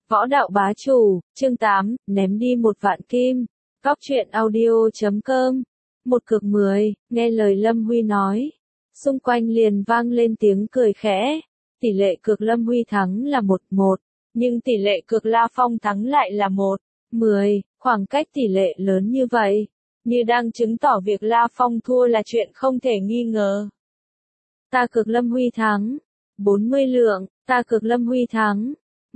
Võ đạo bá chủ, chương 8, ném đi 1.000.000 kim. Cóc truyện audio.com. Một cược 10, nghe lời Lâm Huy nói. Xung quanh liền vang lên tiếng cười khẽ. Tỷ lệ cược Lâm Huy thắng là 1-1, nhưng tỷ lệ cược La Phong thắng lại là 1-10, khoảng cách tỷ lệ lớn như vậy, như đang chứng tỏ việc La Phong thua là chuyện không thể nghi ngờ. Ta cược Lâm Huy thắng, 40 lượng, ta cược Lâm Huy thắng,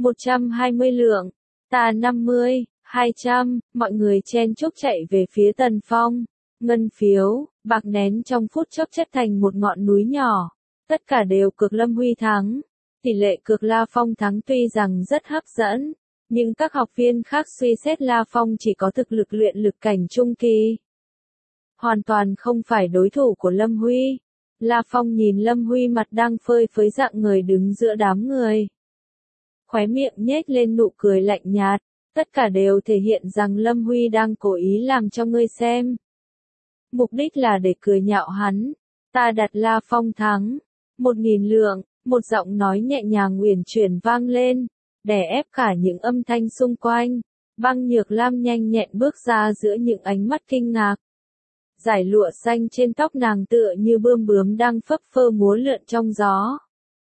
120 lượng, ta 50, 200, mọi người chen chúc chạy về phía Tần Phong. Ngân phiếu, bạc nén trong phút chốc chất thành một ngọn núi nhỏ. Tất cả đều cược Lâm Huy thắng. Tỷ lệ cược La Phong thắng tuy rằng rất hấp dẫn, nhưng các học viên khác suy xét La Phong chỉ có thực lực luyện lực cảnh trung kỳ. Hoàn toàn không phải đối thủ của Lâm Huy. La Phong nhìn Lâm Huy mặt đang phơi phới dạng người đứng giữa đám người. Khóe miệng nhếch lên nụ cười lạnh nhạt, tất cả đều thể hiện rằng Lâm Huy đang cố ý làm cho ngươi xem. Mục đích là để cười nhạo hắn. Ta đặt La Phong thắng, 1.000 lượng, một giọng nói nhẹ nhàng uyển chuyển vang lên, đè ép cả những âm thanh xung quanh. Băng Nhược Lam nhanh nhẹn bước ra giữa những ánh mắt kinh ngạc. Dải lụa xanh trên tóc nàng tựa như bươm bướm đang phấp phơ múa lượn trong gió.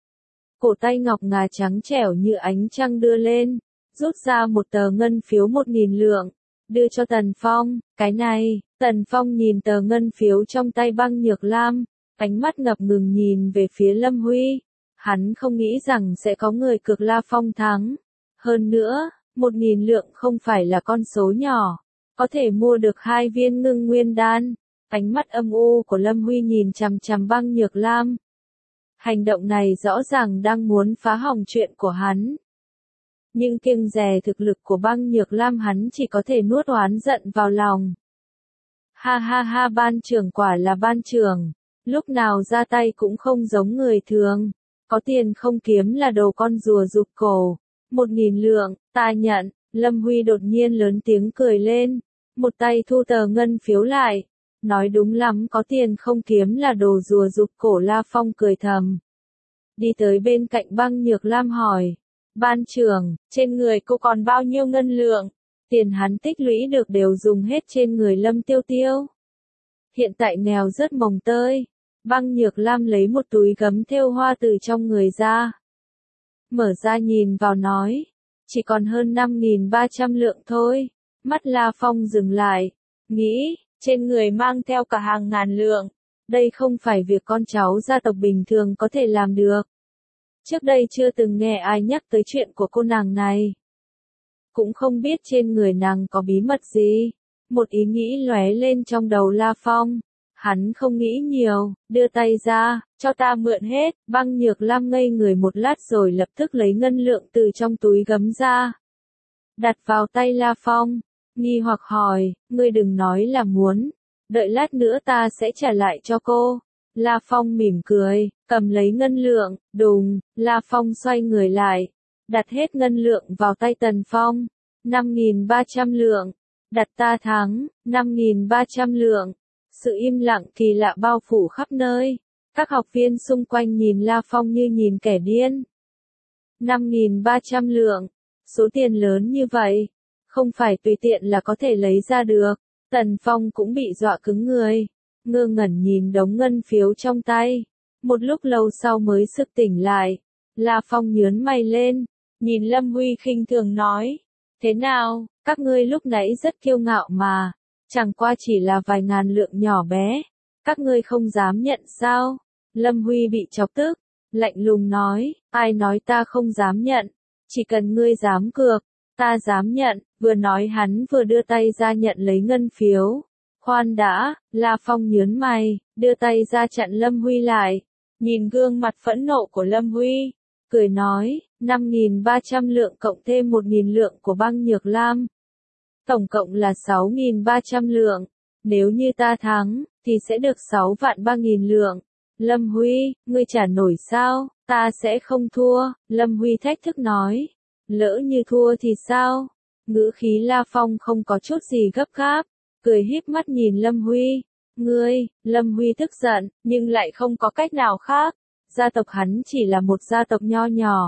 Cổ tay ngọc ngà trắng trẻo như ánh trăng đưa lên, rút ra một tờ ngân phiếu 1.000 lượng, đưa cho Tần Phong. Cái này, Tần Phong nhìn tờ ngân phiếu trong tay Băng Nhược Lam, ánh mắt ngập ngừng nhìn về phía Lâm Huy. Hắn không nghĩ rằng sẽ có người cược La Phong thắng. Hơn nữa, 1.000 lượng không phải là con số nhỏ, có thể mua được 2 viên ngưng nguyên đan. Ánh mắt âm u của Lâm Huy nhìn chằm chằm Băng Nhược Lam. Hành động này rõ ràng đang muốn phá hỏng chuyện của hắn. Nhưng kiêng dè thực lực của Băng Nhược Lam hắn chỉ có thể nuốt oán giận vào lòng. Ha ha ha, ban trưởng quả là ban trưởng, lúc nào ra tay cũng không giống người thường. Có tiền không kiếm là đồ con rùa rụt cổ. 1.000 lượng, ta nhận. Lâm Huy đột nhiên lớn tiếng cười lên, một tay thu tờ ngân phiếu lại. Nói đúng lắm, có tiền không kiếm là đồ rùa rụt cổ. La Phong cười thầm. Đi tới bên cạnh Băng Nhược Lam hỏi. Ban trưởng, trên người cô còn bao nhiêu ngân lượng? Tiền hắn tích lũy được đều dùng hết trên người Lâm Tiêu Tiêu. Hiện tại nghèo rất mồng tơi. Băng Nhược Lam lấy một túi gấm thêu hoa từ trong người ra. Mở ra nhìn vào nói. Chỉ còn hơn 5.300 lượng thôi. Mắt La Phong dừng lại. Nghĩ, trên người mang theo cả hàng ngàn lượng. Đây không phải việc con cháu gia tộc bình thường có thể làm được. Trước đây chưa từng nghe ai nhắc tới chuyện của cô nàng này. Cũng không biết trên người nàng có bí mật gì. Một ý nghĩ lóe lên trong đầu La Phong. Hắn không nghĩ nhiều, đưa tay ra, cho ta mượn hết. Băng Nhược Lam ngây người một lát rồi lập tức lấy ngân lượng từ trong túi gấm ra. Đặt vào tay La Phong, nghi hoặc hỏi, ngươi đừng nói là muốn. Đợi lát nữa ta sẽ trả lại cho cô. La Phong mỉm cười, cầm lấy ngân lượng, đùng, La Phong xoay người lại. Đặt hết ngân lượng vào tay Tần Phong. 5.300 lượng. Đặt ta thắng, 5.300 lượng. Sự im lặng kỳ lạ bao phủ khắp nơi. Các học viên xung quanh nhìn La Phong như nhìn kẻ điên. 5.300 lượng. Số tiền lớn như vậy, không phải tùy tiện là có thể lấy ra được. Tần Phong cũng bị dọa cứng người. Ngơ ngẩn nhìn đống ngân phiếu trong tay. Một lúc lâu sau mới sực tỉnh lại. La Phong nhướng mày lên. Nhìn Lâm Huy khinh thường nói. Thế nào, các ngươi lúc nãy rất kiêu ngạo mà. Chẳng qua chỉ là vài ngàn lượng nhỏ bé. Các ngươi không dám nhận sao? Lâm Huy bị chọc tức. Lạnh lùng nói. Ai nói ta không dám nhận? Chỉ cần ngươi dám cược, ta dám nhận. Vừa nói hắn vừa đưa tay ra nhận lấy ngân phiếu. Khoan đã, La Phong nhướng mày, đưa tay ra chặn Lâm Huy lại. Nhìn gương mặt phẫn nộ của Lâm Huy, cười nói, 5.300 lượng cộng thêm 1.000 lượng của Băng Nhược Lam. Tổng cộng là 6.300 lượng. Nếu như ta thắng, thì sẽ được 6.300.000 lượng. Lâm Huy, ngươi trả nổi sao? Ta sẽ không thua. Lâm Huy thách thức nói. Lỡ như thua thì sao? Ngữ khí La Phong không có chút gì gấp gáp. Cười híp mắt nhìn Lâm Huy. Ngươi, Lâm Huy tức giận, nhưng lại không có cách nào khác. Gia tộc hắn chỉ là một gia tộc nho nhỏ.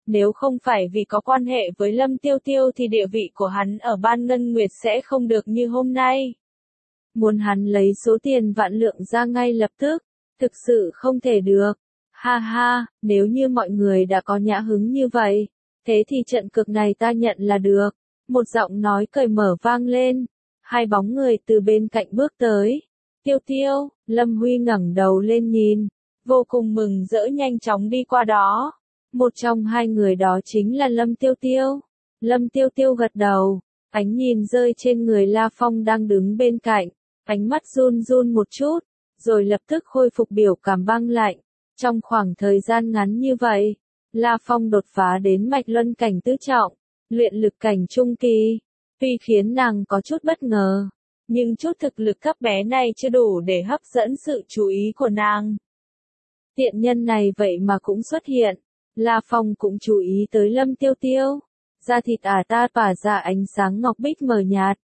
Nếu không phải vì có quan hệ với Lâm Tiêu Tiêu thì địa vị của hắn ở Ban Ngân Nguyệt sẽ không được như hôm nay. Muốn hắn lấy số tiền vạn lượng ra ngay lập tức, thực sự không thể được. Ha ha, nếu như mọi người đã có nhã hứng như vậy, thế thì trận cược này ta nhận là được. Một giọng nói cởi mở vang lên, hai bóng người từ bên cạnh bước tới. Tiêu Tiêu, Lâm Huy ngẩng đầu lên nhìn, vô cùng mừng rỡ nhanh chóng đi qua đó. Một trong hai người đó chính là Lâm Tiêu Tiêu. Lâm Tiêu Tiêu gật đầu, ánh nhìn rơi trên người La Phong đang đứng bên cạnh, ánh mắt run run một chút, rồi lập tức khôi phục biểu cảm băng lạnh. Trong khoảng thời gian ngắn như vậy, La Phong đột phá đến mạch luân cảnh tứ trọng, luyện lực cảnh trung kỳ. Tuy khiến nàng có chút bất ngờ, nhưng chút thực lực cấp bé này chưa đủ để hấp dẫn sự chú ý của nàng. Tiện nhân này vậy mà cũng xuất hiện. La Phong cũng chú ý tới Lâm Tiêu Tiêu. Da thịt ta tỏa ra ánh sáng ngọc bích mờ nhạt.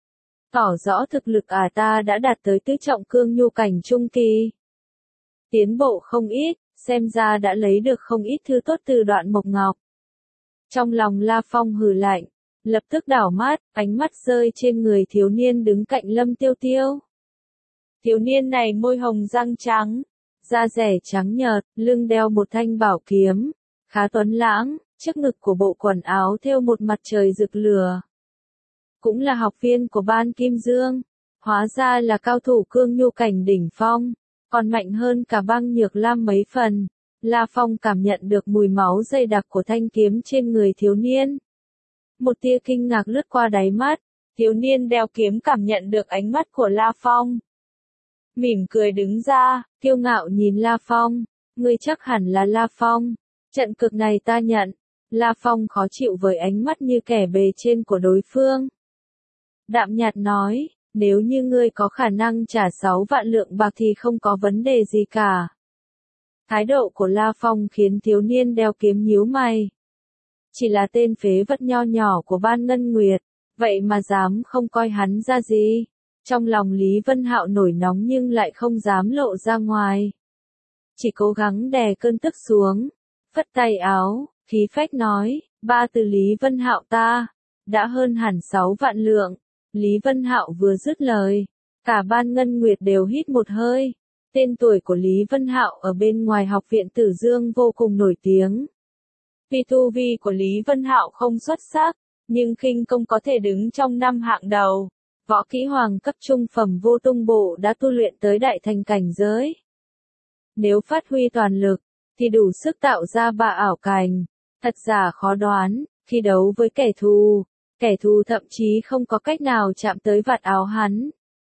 Tỏ rõ thực lực ta đã đạt tới tứ trọng cương nhu cảnh trung kỳ. Tiến bộ không ít, xem ra đã lấy được không ít thứ tốt từ Đoạn Mộc Ngọc. Trong lòng La Phong hừ lạnh, lập tức đảo mắt, ánh mắt rơi trên người thiếu niên đứng cạnh Lâm Tiêu Tiêu. Thiếu niên này môi hồng răng trắng, da rẻ trắng nhợt, lưng đeo một thanh bảo kiếm, khá tuấn lãng, trước ngực của bộ quần áo thêu một mặt trời rực lửa. Cũng là học viên của Ban Kim Dương, hóa ra là cao thủ cương nhu cảnh đỉnh phong, còn mạnh hơn cả Băng Nhược Lam mấy phần. La Phong cảm nhận được mùi máu dày đặc của thanh kiếm trên người thiếu niên. Một tia kinh ngạc lướt qua đáy mắt, thiếu niên đeo kiếm cảm nhận được ánh mắt của La Phong. Mỉm cười đứng ra, kiêu ngạo nhìn La Phong, ngươi chắc hẳn là La Phong, trận cực này ta nhận. La Phong khó chịu với ánh mắt như kẻ bề trên của đối phương. Đạm nhạt nói, nếu như ngươi có khả năng trả 6 vạn lượng bạc thì không có vấn đề gì cả. Thái độ của La Phong khiến thiếu niên đeo kiếm nhíu mày. Chỉ là tên phế vật nho nhỏ của Ban Ngân Nguyệt, vậy mà dám không coi hắn ra gì. Trong lòng Lý Vân Hạo nổi nóng nhưng lại không dám lộ ra ngoài. Chỉ cố gắng đè cơn tức xuống, phất tay áo, khí phách nói, ba từ Lý Vân Hạo ta, đã hơn hẳn 6 vạn lượng. Lý Vân Hạo vừa dứt lời, cả Ban Ngân Nguyệt đều hít một hơi. Tên tuổi của Lý Vân Hạo ở bên ngoài học viện Tử Dương vô cùng nổi tiếng. Tuy tu vi của Lý Vân Hạo không xuất sắc, nhưng khinh công có thể đứng trong 5 hạng đầu. Võ kỹ hoàng cấp trung phẩm vô tung bộ đã tu luyện tới đại thành cảnh giới. Nếu phát huy toàn lực, thì đủ sức tạo ra bạ ảo cảnh. Thật giả khó đoán, khi đấu với kẻ thù thậm chí không có cách nào chạm tới vạt áo hắn.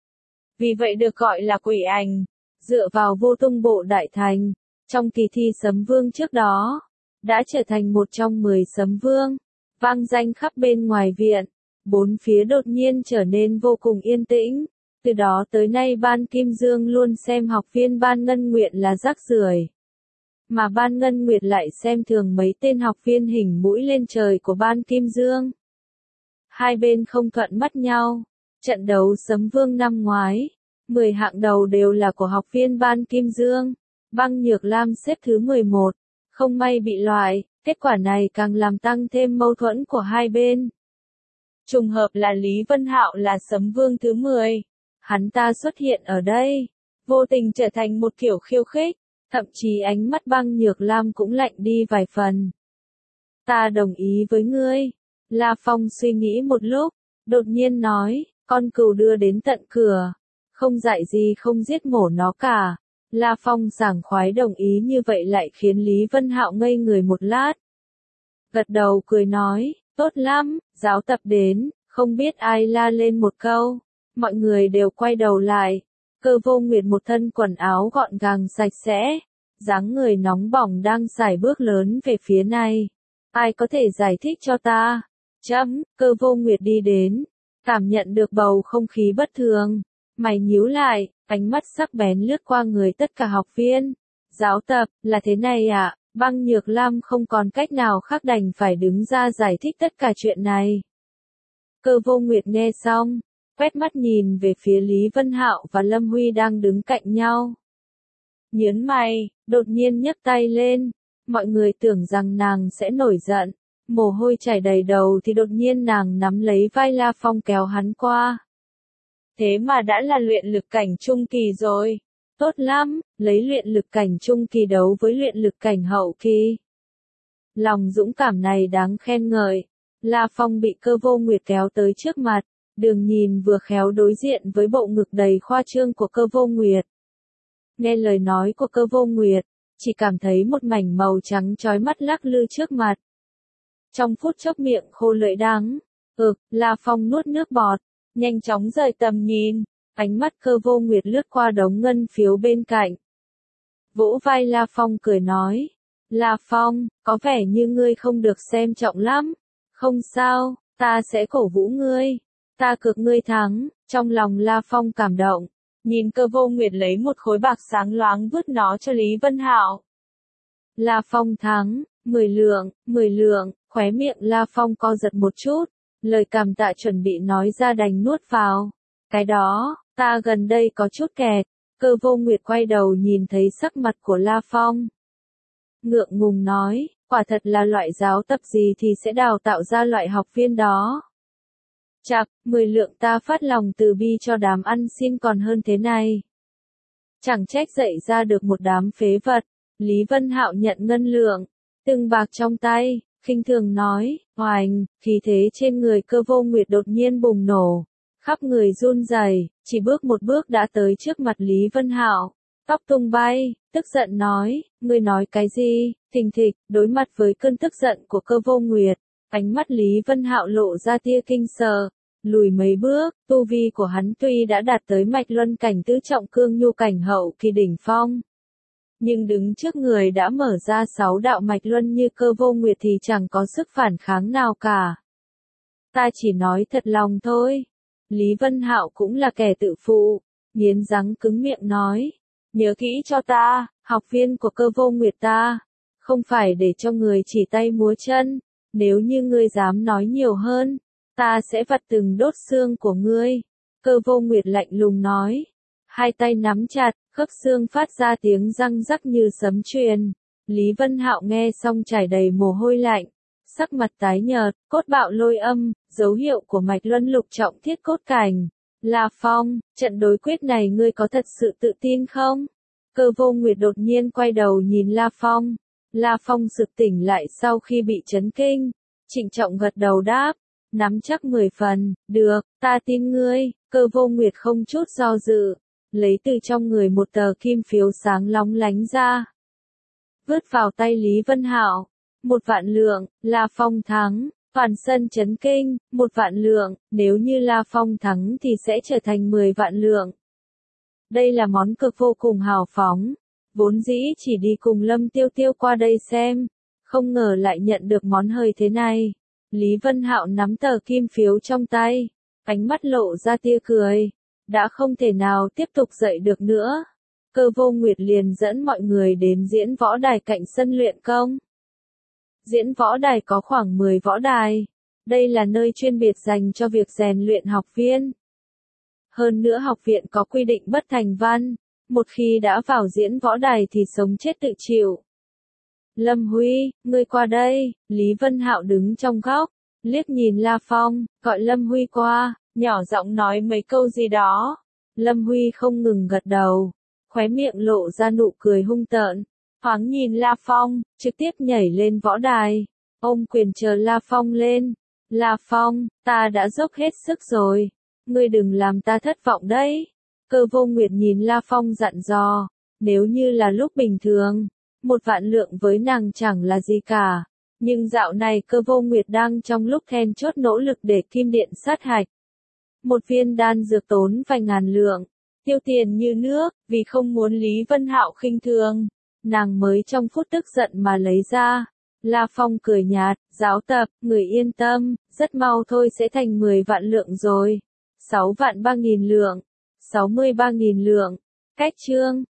Vì vậy được gọi là quỷ ảnh. Dựa vào vô tung bộ đại thành, trong kỳ thi Sấm Vương trước đó, đã trở thành một trong 10 Sấm Vương, vang danh khắp bên ngoài viện. Bốn phía đột nhiên trở nên vô cùng yên tĩnh. Từ đó tới nay Ban Kim Dương luôn xem học viên Ban Ngân Nguyệt là rác rưởi. Mà Ban Ngân Nguyệt lại xem thường mấy tên học viên hình mũi lên trời của Ban Kim Dương. Hai bên không thuận mắt nhau. Trận đấu Sấm Vương năm ngoái, 10 hạng đầu đều là của học viên Ban Kim Dương. Băng Nhược Lam xếp thứ 11, không may bị loại. Kết quả này càng làm tăng thêm mâu thuẫn của hai bên. Trùng hợp là Lý Vân Hạo là Sấm Vương thứ 10. Hắn ta xuất hiện ở đây, vô tình trở thành một kiểu khiêu khích, thậm chí ánh mắt Băng Nhược Lam cũng lạnh đi vài phần. Ta đồng ý với ngươi. La Phong suy nghĩ một lúc, đột nhiên nói, con cừu đưa đến tận cửa, không dạy gì không giết mổ nó cả. La Phong sảng khoái đồng ý như vậy lại khiến Lý Vân Hạo ngây người một lát. Gật đầu cười nói, tốt lắm, giáo tập đến, không biết ai la lên một câu. Mọi người đều quay đầu lại. Cơ Vô Nguyệt một thân quần áo gọn gàng sạch sẽ, dáng người nóng bỏng đang sải bước lớn về phía này. Ai có thể giải thích cho ta? Cơ Vô Nguyệt đi đến, cảm nhận được bầu không khí bất thường. Mày nhíu lại, ánh mắt sắc bén lướt qua người tất cả học viên. Giáo tập, là thế này ạ. Băng Nhược Lam không còn cách nào khác đành phải đứng ra giải thích tất cả chuyện này. Cơ Vô Nguyệt nghe xong, quét mắt nhìn về phía Lý Vân Hạo và Lâm Huy đang đứng cạnh nhau. Nhớn mày, đột nhiên nhấc tay lên, mọi người tưởng rằng nàng sẽ nổi giận, mồ hôi chảy đầy đầu thì đột nhiên nàng nắm lấy vai La Phong kéo hắn qua. Thế mà đã là luyện lực cảnh trung kỳ rồi. Tốt lắm, lấy luyện lực cảnh trung kỳ đấu với luyện lực cảnh hậu kỳ. Lòng dũng cảm này đáng khen ngợi. La Phong bị Cơ Vô Nguyệt kéo tới trước mặt, đường nhìn vừa khéo đối diện với bộ ngực đầy khoa trương của Cơ Vô Nguyệt. Nghe lời nói của Cơ Vô Nguyệt, chỉ cảm thấy một mảnh màu trắng chói mắt lắc lư trước mặt. Trong phút chốc miệng khô lưỡi đắng, La Phong nuốt nước bọt, nhanh chóng rời tầm nhìn, ánh mắt Cơ Vô Nguyệt lướt qua đống ngân phiếu bên cạnh. Vỗ vai La Phong cười nói, La Phong, có vẻ như ngươi không được xem trọng lắm. Không sao, ta sẽ cổ vũ ngươi. Ta cược ngươi thắng. Trong lòng La Phong cảm động, nhìn Cơ Vô Nguyệt lấy một khối bạc sáng loáng vứt nó cho Lý Vân Hạo. La Phong thắng, 10 lượng, khóe miệng La Phong co giật một chút, lời cảm tạ chuẩn bị nói ra đành nuốt vào. Cái đó, ta gần đây có chút kẹt. Cơ Vô Nguyệt quay đầu nhìn thấy sắc mặt của La Phong. Ngượng ngùng nói, quả thật là loại giáo tập gì thì sẽ đào tạo ra loại học viên đó. Chạc, 10 lượng ta phát lòng từ bi cho đám ăn xin còn hơn thế này. Chẳng trách dạy ra được một đám phế vật. Lý Vân Hạo nhận ngân lượng, từng bạc trong tay, khinh thường nói, oành, khí thế trên người Cơ Vô Nguyệt đột nhiên bùng nổ, khắp người run rẩy, chỉ bước một bước đã tới trước mặt Lý Vân Hạo, tóc tung bay, tức giận nói, ngươi nói cái gì? Thình thịch, đối mặt với cơn tức giận của Cơ Vô Nguyệt, ánh mắt Lý Vân Hạo lộ ra tia kinh sợ, lùi mấy bước, tu vi của hắn tuy đã đạt tới mạch luân cảnh tứ trọng cương nhu cảnh hậu kỳ đỉnh phong, nhưng đứng trước người đã mở ra 6 đạo mạch luân như Cơ Vô Nguyệt thì chẳng có sức phản kháng nào cả. Ta chỉ nói thật lòng thôi. Lý Vân Hạo cũng là kẻ tự phụ, nghiến răng cứng miệng nói, nhớ kỹ cho ta, học viên của Cơ Vô Nguyệt ta, không phải để cho người chỉ tay múa chân, nếu như ngươi dám nói nhiều hơn, ta sẽ vặt từng đốt xương của ngươi. Cơ Vô Nguyệt lạnh lùng nói, hai tay nắm chặt, khớp xương phát ra tiếng răng rắc như sấm truyền. Lý Vân Hạo nghe xong chảy đầy mồ hôi lạnh, sắc mặt tái nhợt, cốt bạo lôi âm, dấu hiệu của mạch luân lục trọng thiết cốt cảnh. La Phong, trận đối quyết này ngươi có thật sự tự tin không? Cơ Vô Nguyệt đột nhiên quay đầu nhìn La Phong. La Phong sực tỉnh lại sau khi bị chấn kinh, trịnh trọng gật đầu đáp, nắm chắc 10 phần, được, ta tin ngươi. Cơ Vô Nguyệt không chút do dự, lấy từ trong người một tờ kim phiếu sáng lóng lánh ra, vứt vào tay Lý Vân Hạo. 1 vạn lượng, La Phong thắng. Toàn sân chấn kinh, 1 vạn lượng, nếu như La Phong thắng thì sẽ trở thành 10 vạn lượng. Đây là món cược vô cùng hào phóng, vốn dĩ chỉ đi cùng Lâm Tiêu Tiêu qua đây xem, không ngờ lại nhận được món hời thế này. Lý Vân Hạo nắm tờ kim phiếu trong tay, ánh mắt lộ ra tia cười, đã không thể nào tiếp tục dậy được nữa. Cơ Vô Nguyệt liền dẫn mọi người đến diễn võ đài cạnh sân luyện công. Diễn võ đài có khoảng 10 võ đài. Đây là nơi chuyên biệt dành cho việc rèn luyện học viên. Hơn nữa học viện có quy định bất thành văn, một khi đã vào diễn võ đài thì sống chết tự chịu. Lâm Huy, ngươi qua đây. Lý Vân Hạo đứng trong góc, liếc nhìn La Phong, gọi Lâm Huy qua, nhỏ giọng nói mấy câu gì đó. Lâm Huy không ngừng gật đầu, khóe miệng lộ ra nụ cười hung tợn. Thoáng nhìn La Phong, trực tiếp nhảy lên võ đài, ôm quyền chờ La Phong lên. La Phong, ta đã dốc hết sức rồi, ngươi đừng làm ta thất vọng đấy. Cơ Vô Nguyệt nhìn La Phong dặn dò, nếu như là lúc bình thường, 1 vạn lượng với nàng chẳng là gì cả, nhưng dạo này Cơ Vô Nguyệt đang trong lúc then chốt nỗ lực để kim điện sát hạch. Một viên đan dược tốn vài ngàn lượng, tiêu tiền như nước, vì không muốn Lý Vân Hạo khinh thường, nàng mới trong phút tức giận mà lấy ra. La Phong cười nhạt, giáo tập, người yên tâm, rất mau thôi sẽ thành 10 vạn lượng rồi. 6 vạn 3.000 lượng, 63.000 lượng. Cách chương.